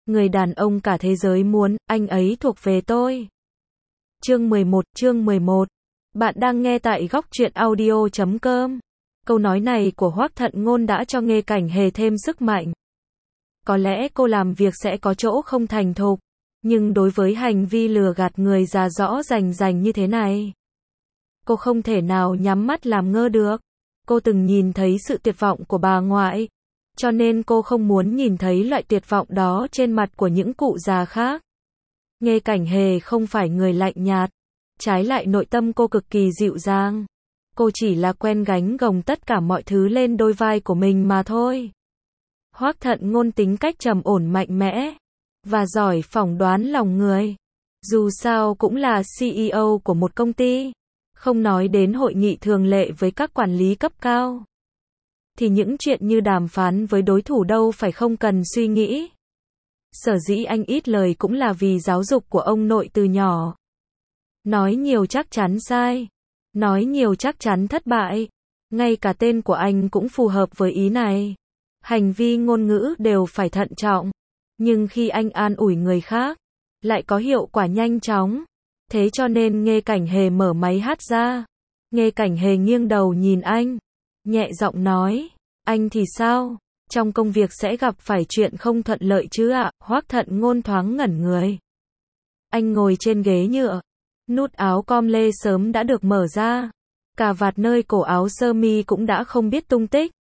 Người đàn ông cả thế giới muốn, anh ấy thuộc về tôi. Chương 11. Bạn đang nghe tại góc truyện audio.com. Câu nói này của Hoắc Thận Ngôn đã cho Nghê Cảnh Hề thêm sức mạnh. Có lẽ cô làm việc sẽ có chỗ không thành thục, nhưng đối với hành vi lừa gạt người già rõ rành như thế này, cô không thể nào nhắm mắt làm ngơ được. Cô từng nhìn thấy sự tuyệt vọng của bà ngoại, cho nên cô không muốn nhìn thấy loại tuyệt vọng đó trên mặt của những cụ già khác. Nghê Cảnh Hề không phải người lạnh nhạt, trái lại nội tâm cô cực kỳ dịu dàng. Cô chỉ là quen gánh gồng tất cả mọi thứ lên đôi vai của mình mà thôi. Hoắc Thận Ngôn tính cách trầm ổn mạnh mẽ và giỏi phỏng đoán lòng người. Dù sao cũng là CEO của một công ty, không nói đến hội nghị thường lệ với các quản lý cấp cao, thì những chuyện như đàm phán với đối thủ đâu phải không cần suy nghĩ. Sở dĩ anh ít lời cũng là vì giáo dục của ông nội từ nhỏ. Nói nhiều chắc chắn sai, nói nhiều chắc chắn thất bại. Ngay cả tên của anh cũng phù hợp với ý này. Hành vi ngôn ngữ đều phải thận trọng, nhưng khi anh an ủi người khác, lại có hiệu quả nhanh chóng. Thế cho nên Nghê Cảnh Hề mở máy hát ra. Nghê Cảnh Hề nghiêng đầu nhìn anh, nhẹ giọng nói, anh thì sao? Trong công việc sẽ gặp phải chuyện không thuận lợi chứ ạ? Hoắc Thận Ngôn thoáng ngẩn người. Anh ngồi trên ghế nhựa, nút áo com lê sớm đã được mở ra, cà vạt nơi cổ áo sơ mi cũng đã không biết tung tích.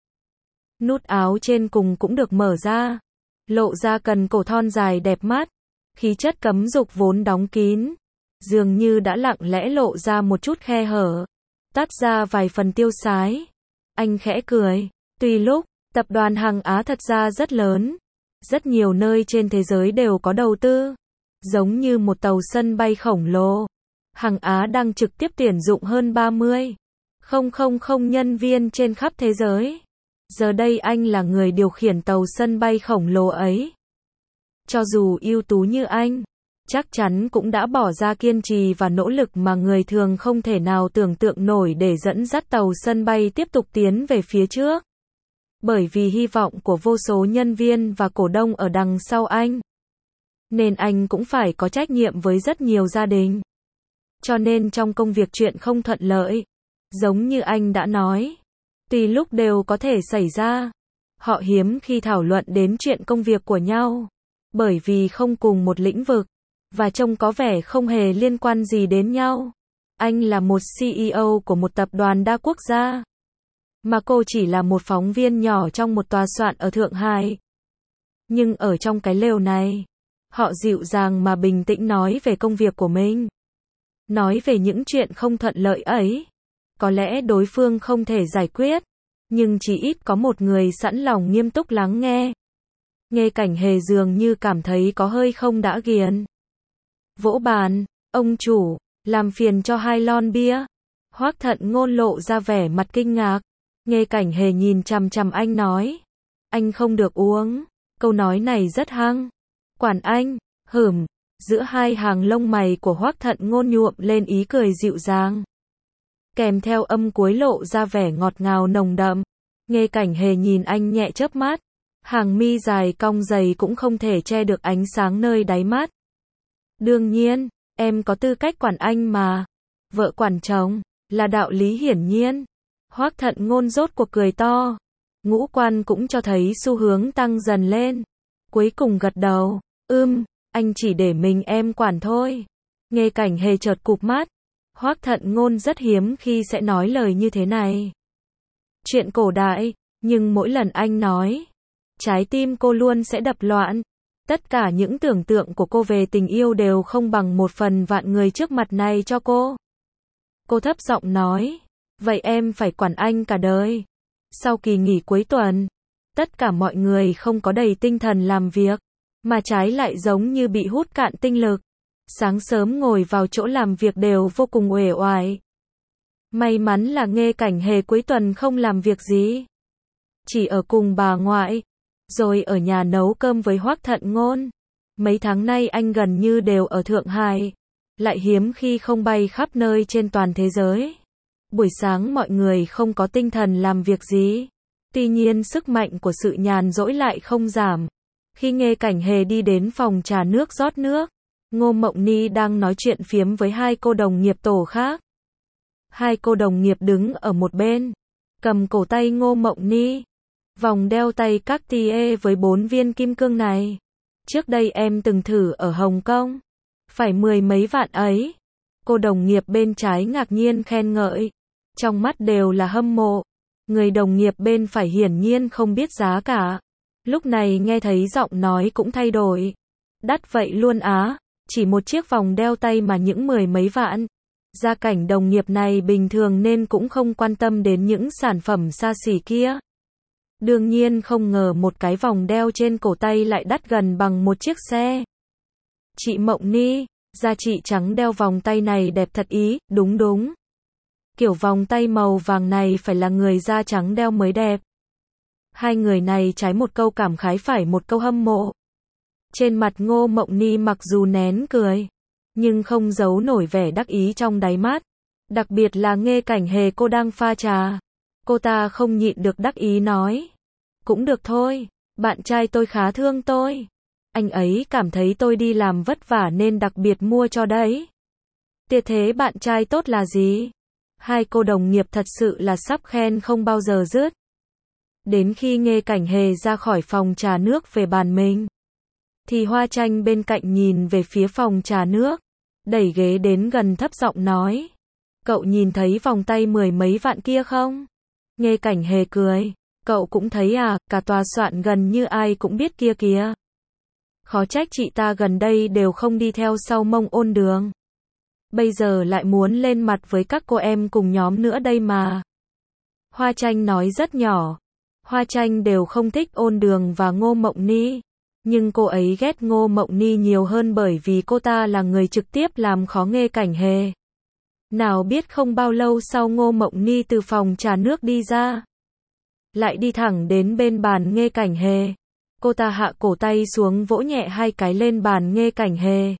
Nút áo trên cùng cũng được mở ra, lộ ra cần cổ thon dài đẹp mắt, khí chất cấm dục vốn đóng kín, dường như đã lặng lẽ lộ ra một chút khe hở, tắt ra vài phần tiêu sái. Anh khẽ cười, tuy lúc tập đoàn Hằng Á thật ra rất lớn, rất nhiều nơi trên thế giới đều có đầu tư, giống như một tàu sân bay khổng lồ. Hằng Á đang trực tiếp tuyển dụng hơn 30,000 nhân viên trên khắp thế giới. Giờ đây anh là người điều khiển tàu sân bay khổng lồ ấy. Cho dù ưu tú như anh, chắc chắn cũng đã bỏ ra kiên trì và nỗ lực mà người thường không thể nào tưởng tượng nổi để dẫn dắt tàu sân bay tiếp tục tiến về phía trước. Bởi vì hy vọng của vô số nhân viên và cổ đông ở đằng sau anh, nên anh cũng phải có trách nhiệm với rất nhiều gia đình. Cho nên trong công việc chuyện không thuận lợi, giống như anh đã nói, tùy lúc đều có thể xảy ra. Họ hiếm khi thảo luận đến chuyện công việc của nhau, bởi vì không cùng một lĩnh vực, và trông có vẻ không hề liên quan gì đến nhau. Anh là một CEO của một tập đoàn đa quốc gia, mà cô chỉ là một phóng viên nhỏ trong một tòa soạn ở Thượng Hải. Nhưng ở trong cái lều này, họ dịu dàng mà bình tĩnh nói về công việc của mình, nói về những chuyện không thuận lợi ấy. Có lẽ đối phương không thể giải quyết, nhưng chỉ ít có một người sẵn lòng nghiêm túc lắng nghe. Nghê Cảnh Hề dường như cảm thấy có hơi không đã ghiền. Vỗ bàn, ông chủ, làm phiền cho 2 lon bia. Hoắc Thận Ngôn lộ ra vẻ mặt kinh ngạc. Nghê Cảnh Hề nhìn chằm chằm anh nói, anh không được uống. Câu nói này rất hăng. Quản anh, giữa hai hàng lông mày của Hoắc Thận Ngôn nhuộm lên ý cười dịu dàng, kèm theo âm cuối lộ ra vẻ ngọt ngào nồng đậm. Nghê Cảnh Hề nhìn anh nhẹ chớp mắt, hàng mi dài cong dày cũng không thể che được ánh sáng nơi đáy mắt. Đương nhiên, em có tư cách quản anh mà. Vợ quản chồng, là đạo lý hiển nhiên. Hoắc Thận Ngôn rốt cuộc cười to, ngũ quan cũng cho thấy xu hướng tăng dần lên. Cuối cùng gật đầu, anh chỉ để mình em quản thôi. Nghê Cảnh Hề chợt cụp mắt. Hoắc Thận Ngôn rất hiếm khi sẽ nói lời như thế này. Chuyện cổ đại, nhưng mỗi lần anh nói, trái tim cô luôn sẽ đập loạn. Tất cả những tưởng tượng của cô về tình yêu đều không bằng 1/1000 người trước mặt này cho cô. Cô thấp giọng nói, vậy em phải quản anh cả đời. Sau kỳ nghỉ cuối tuần, tất cả mọi người không có đầy tinh thần làm việc, mà trái lại giống như bị hút cạn tinh lực. Sáng sớm ngồi vào chỗ làm việc đều vô cùng uể oải. May mắn là Nghê Cảnh Hề cuối tuần không làm việc gì, chỉ ở cùng bà ngoại, rồi ở nhà nấu cơm với Hoắc Thận Ngôn. Mấy tháng nay anh gần như đều ở Thượng Hải, lại hiếm khi không bay khắp nơi trên toàn thế giới. Buổi sáng mọi người không có tinh thần làm việc gì, tuy nhiên sức mạnh của sự nhàn rỗi lại không giảm. Khi Nghê Cảnh Hề đi đến phòng trà nước rót nước, Ngô Mộng Ni đang nói chuyện phiếm với hai cô đồng nghiệp tổ khác. Hai cô đồng nghiệp đứng ở một bên, cầm cổ tay Ngô Mộng Ni. Vòng đeo tay Cartier với 4 viên kim cương này. Trước đây em từng thử ở Hồng Kông. Phải 10 mấy vạn ấy. Cô đồng nghiệp bên trái ngạc nhiên khen ngợi. Trong mắt đều là hâm mộ. Người đồng nghiệp bên phải hiển nhiên không biết giá cả. Lúc này nghe thấy giọng nói cũng thay đổi. Đắt vậy luôn á, chỉ một chiếc vòng đeo tay mà những 10 mấy vạn. Gia cảnh đồng nghiệp này bình thường nên cũng không quan tâm đến những sản phẩm xa xỉ kia. Đương nhiên không ngờ một cái vòng đeo trên cổ tay lại đắt gần bằng một chiếc xe. Chị Mộng Ni, da chị trắng đeo vòng tay này đẹp thật ý, đúng đúng. Kiểu vòng tay màu vàng này phải là người da trắng đeo mới đẹp. Hai người này trái một câu cảm khái phải một câu hâm mộ. Trên mặt Ngô Mộng Ni mặc dù nén cười, nhưng không giấu nổi vẻ đắc ý trong đáy mắt. Đặc biệt là Nghê Cảnh Hề cô đang pha trà. Cô ta không nhịn được đắc ý nói. Cũng được thôi, bạn trai tôi khá thương tôi. Anh ấy cảm thấy tôi đi làm vất vả nên đặc biệt mua cho đấy. Tiệt thế bạn trai tốt là gì? Hai cô đồng nghiệp thật sự là sắp khen không bao giờ dứt. Đến khi Nghê Cảnh Hề ra khỏi phòng trà nước về bàn mình, thì Hoa Tranh bên cạnh nhìn về phía phòng trà nước, đẩy ghế đến gần thấp giọng nói. Cậu nhìn thấy vòng tay 10 mấy vạn kia không? Nghê Cảnh Hề cười. Cậu cũng thấy à, cả tòa soạn gần như ai cũng biết kia kìa. Khó trách chị ta gần đây đều không đi theo sau Mông Ôn Đường. Bây giờ lại muốn lên mặt với các cô em cùng nhóm nữa đây mà. Hoa Tranh nói rất nhỏ. Hoa Tranh đều không thích Ôn Đường và Ngô Mộng Ni. Nhưng cô ấy ghét Ngô Mộng Ni nhiều hơn bởi vì cô ta là người trực tiếp làm khó Nghê Cảnh Hề. Nào biết không bao lâu sau Ngô Mộng Ni từ phòng trà nước đi ra. Lại đi thẳng đến bên bàn Nghê Cảnh Hề. Cô ta hạ cổ tay xuống vỗ nhẹ hai cái lên bàn Nghê Cảnh Hề.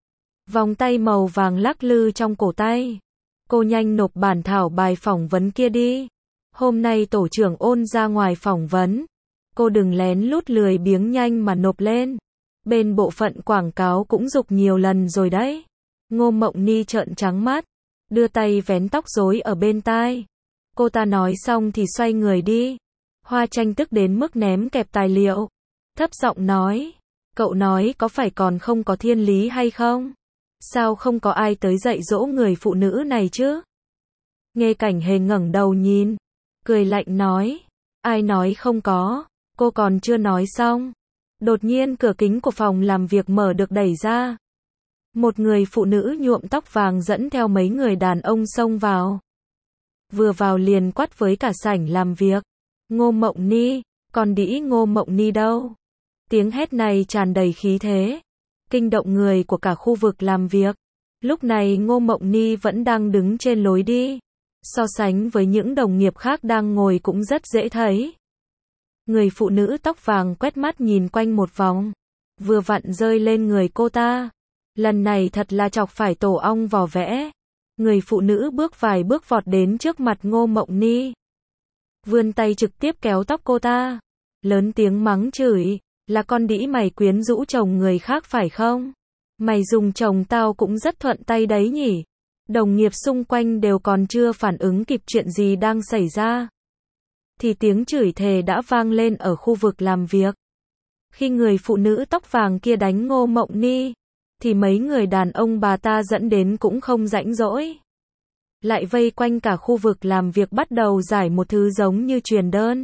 Vòng tay màu vàng lắc lư trong cổ tay. Cô nhanh nộp bản thảo bài phỏng vấn kia đi. Hôm nay tổ trưởng Ôn ra ngoài phỏng vấn. Cô đừng lén lút lười biếng nhanh mà nộp lên. Bên bộ phận quảng cáo cũng giục nhiều lần rồi đấy. Ngô Mộng Ni trợn trắng mắt, đưa tay vén tóc rối ở bên tai. Cô ta nói xong thì xoay người đi. Hoa Tranh tức đến mức ném kẹp tài liệu. Thấp giọng nói. Cậu nói có phải còn không có thiên lý hay không? Sao không có ai tới dạy dỗ người phụ nữ này chứ? Nghê Cảnh Hề ngẩng đầu nhìn, cười lạnh nói. Ai nói không có? Cô còn chưa nói xong. Đột nhiên cửa kính của phòng làm việc mở được đẩy ra. Một người phụ nữ nhuộm tóc vàng dẫn theo mấy người đàn ông xông vào. Vừa vào liền quát với cả sảnh làm việc. Ngô Mộng Ni, còn đĩ Ngô Mộng Ni đâu? Tiếng hét này tràn đầy khí thế, kinh động người của cả khu vực làm việc. Lúc này Ngô Mộng Ni vẫn đang đứng trên lối đi. So sánh với những đồng nghiệp khác đang ngồi cũng rất dễ thấy. Người phụ nữ tóc vàng quét mắt nhìn quanh một vòng, vừa vặn rơi lên người cô ta. Lần này thật là chọc phải tổ ong vò vẽ. Người phụ nữ bước vài bước vọt đến trước mặt Ngô Mộng Ni. Vươn tay trực tiếp kéo tóc cô ta. Lớn tiếng mắng chửi. Là con đĩ mày quyến rũ chồng người khác phải không? Mày dùng chồng tao cũng rất thuận tay đấy nhỉ? Đồng nghiệp xung quanh đều còn chưa phản ứng kịp chuyện gì đang xảy ra. Thì tiếng chửi thề đã vang lên ở khu vực làm việc. Khi người phụ nữ tóc vàng kia đánh Ngô Mộng Ni, thì mấy người đàn ông bà ta dẫn đến cũng không rãnh rỗi. Lại vây quanh cả khu vực làm việc bắt đầu giải một thứ giống như truyền đơn.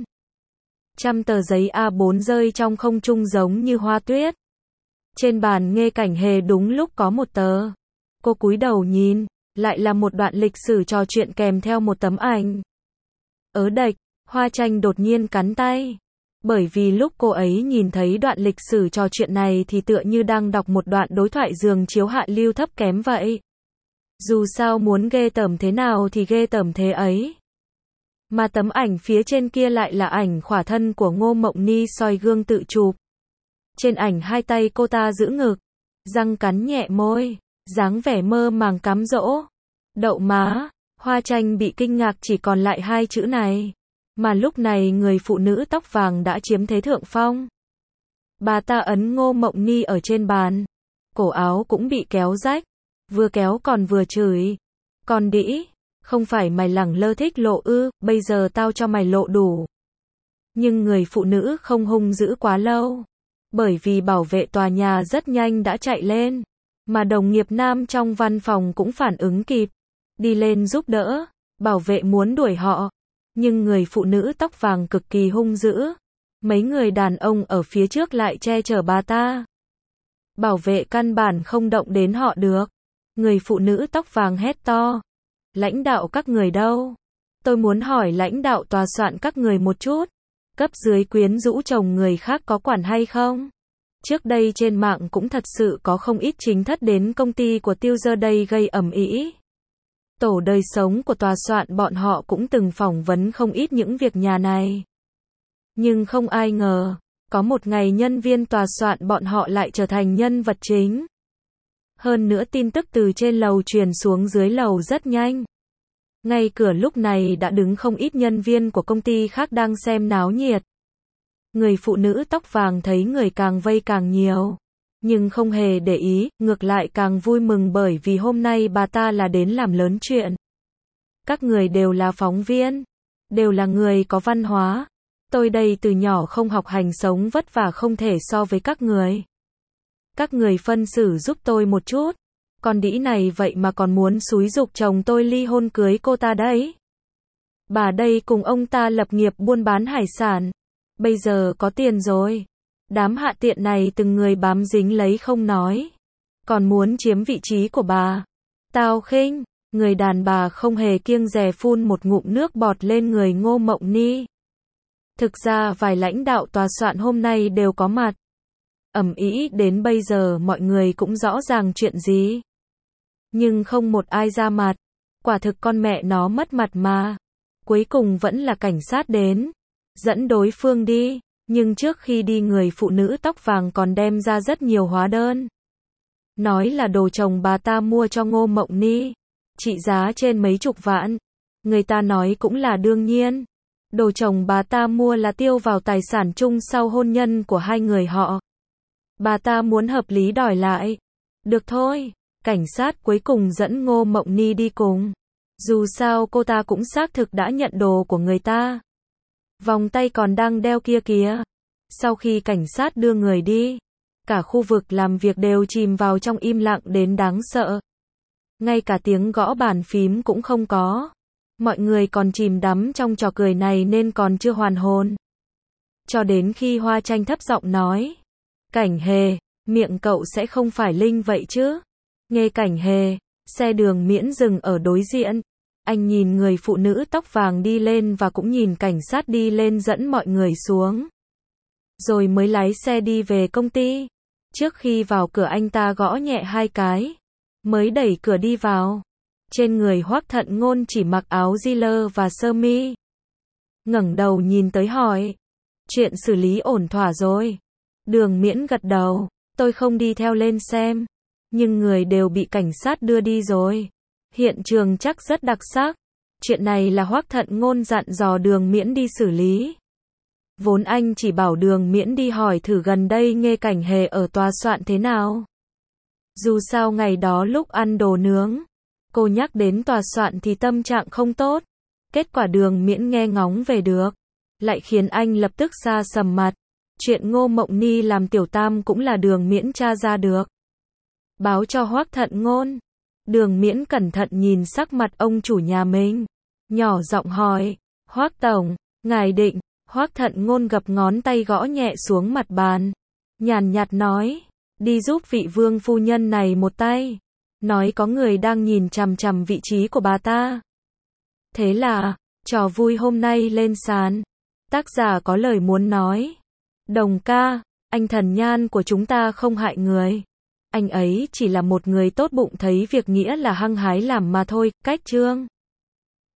Trăm tờ giấy A4 rơi trong không trung giống như hoa tuyết. Trên bàn Nghê Cảnh Hề đúng lúc có một tờ. Cô cúi đầu nhìn, lại là một đoạn lịch sử trò chuyện kèm theo một tấm ảnh. Ớ đệch, Hoa Tranh đột nhiên cắn tay. Bởi vì lúc cô ấy nhìn thấy đoạn lịch sử trò chuyện này thì tựa như đang đọc một đoạn đối thoại giường chiếu hạ lưu thấp kém vậy. Dù sao muốn ghê tởm thế nào thì ghê tởm thế ấy. Mà tấm ảnh phía trên kia lại là ảnh khỏa thân của Ngô Mộng Ni soi gương tự chụp. Trên ảnh hai tay cô ta giữ ngực, răng cắn nhẹ môi, dáng vẻ mơ màng cám dỗ. Đậu má, Hoa Tranh bị kinh ngạc chỉ còn lại hai chữ này. Mà lúc này người phụ nữ tóc vàng đã chiếm thế thượng phong. Bà ta ấn Ngô Mộng Ni ở trên bàn. Cổ áo cũng bị kéo rách. Vừa kéo còn vừa chửi. Con đĩ, không phải mày lẳng lơ thích lộ ư, bây giờ tao cho mày lộ đủ. Nhưng người phụ nữ không hung dữ quá lâu. Bởi vì bảo vệ tòa nhà rất nhanh đã chạy lên. Mà đồng nghiệp nam trong văn phòng cũng phản ứng kịp. Đi lên giúp đỡ. Bảo vệ muốn đuổi họ. Nhưng người phụ nữ tóc vàng cực kỳ hung dữ. Mấy người đàn ông ở phía trước lại che chở bà ta. Bảo vệ căn bản không động đến họ được. Người phụ nữ tóc vàng hét to. Lãnh đạo các người đâu? Tôi muốn hỏi lãnh đạo tòa soạn các người một chút. Cấp dưới quyến rũ chồng người khác có quản hay không? Trước đây trên mạng cũng thật sự có không ít chính thất đến công ty của Tiêu Giờ đây gây ầm ĩ. Tổ đời sống của tòa soạn bọn họ cũng từng phỏng vấn không ít những việc nhà này. Nhưng không ai ngờ, có một ngày nhân viên tòa soạn bọn họ lại trở thành nhân vật chính. Hơn nữa tin tức từ trên lầu truyền xuống dưới lầu rất nhanh. Ngay cửa lúc này đã đứng không ít nhân viên của công ty khác đang xem náo nhiệt. Người phụ nữ tóc vàng thấy người càng vây càng nhiều. Nhưng không hề để ý, ngược lại càng vui mừng bởi vì hôm nay bà ta là đến làm lớn chuyện. Các người đều là phóng viên. Đều là người có văn hóa. Tôi đây từ nhỏ không học hành sống vất vả không thể so với các người. Các người phân xử giúp tôi một chút. Con đĩ này vậy mà còn muốn xúi giục chồng tôi ly hôn cưới cô ta đấy. Bà đây cùng ông ta lập nghiệp buôn bán hải sản. Bây giờ có tiền rồi. Đám hạ tiện này từng người bám dính lấy không nói. Còn muốn chiếm vị trí của bà. Tao khinh. Người đàn bà không hề kiêng dè phun một ngụm nước bọt lên người Ngô Mộng Ni. Thực ra vài lãnh đạo tòa soạn hôm nay đều có mặt. Ầm ĩ đến bây giờ mọi người cũng rõ ràng chuyện gì. Nhưng không một ai ra mặt. Quả thực con mẹ nó mất mặt mà. Cuối cùng vẫn là cảnh sát đến. Dẫn đối phương đi. Nhưng trước khi đi người phụ nữ tóc vàng còn đem ra rất nhiều hóa đơn. Nói là đồ chồng bà ta mua cho Ngô Mộng Ni. Trị giá trên mấy chục vạn. Người ta nói cũng là đương nhiên. Đồ chồng bà ta mua là tiêu vào tài sản chung sau hôn nhân của hai người họ. Bà ta muốn hợp lý đòi lại. Được thôi. Cảnh sát cuối cùng dẫn Ngô Mộng Ni đi cùng. Dù sao cô ta cũng xác thực đã nhận đồ của người ta. Vòng tay còn đang đeo kia kìa. Sau khi cảnh sát đưa người đi, cả khu vực làm việc đều chìm vào trong im lặng đến đáng sợ. Ngay cả tiếng gõ bàn phím cũng không có. Mọi người còn chìm đắm trong trò cười này nên còn chưa hoàn hồn. Cho đến khi Hoa Tranh thấp giọng nói. Cảnh Hề, miệng cậu sẽ không phải Linh vậy chứ? Nghe Cảnh Hề, xe đường miễn dừng ở đối diện. Anh nhìn người phụ nữ tóc vàng đi lên và cũng nhìn cảnh sát đi lên dẫn mọi người xuống. Rồi mới lái xe đi về công ty. Trước khi vào cửa anh ta gõ nhẹ 2 cái. Mới đẩy cửa đi vào. Trên người Hoắc Thận Ngôn chỉ mặc áo jean và sơ mi. Ngẩng đầu nhìn tới hỏi. Chuyện xử lý ổn thỏa rồi. Đường Miễn gật đầu. Tôi không đi theo lên xem. Nhưng người đều bị cảnh sát đưa đi rồi. Hiện trường chắc rất đặc sắc. Chuyện này là Hoắc Thận Ngôn dặn dò Đường Miễn đi xử lý. Vốn anh chỉ bảo Đường Miễn đi hỏi thử gần đây Nghe Cảnh Hề ở tòa soạn thế nào. Dù sao ngày đó lúc ăn đồ nướng, cô nhắc đến tòa soạn thì tâm trạng không tốt. Kết quả Đường Miễn nghe ngóng về được. Lại khiến anh lập tức sa sầm mặt. Chuyện Ngô Mộng Ni làm tiểu tam cũng là Đường Miễn tra ra được. Báo cho Hoắc Thận Ngôn. Đường Miễn cẩn thận nhìn sắc mặt ông chủ nhà mình. Nhỏ giọng hỏi. Hoắc tổng, ngài định. Hoắc Thận Ngôn gập ngón tay gõ nhẹ xuống mặt bàn. Nhàn nhạt nói. Đi giúp vị vương phu nhân này một tay. Nói có người đang nhìn chằm chằm vị trí của bà ta. Thế là, trò vui hôm nay lên sàn. Tác giả có lời muốn nói. Đồng ca, anh thần nhan của chúng ta không hại người. Anh ấy chỉ là một người tốt bụng thấy việc nghĩa là hăng hái làm mà thôi. Cách chương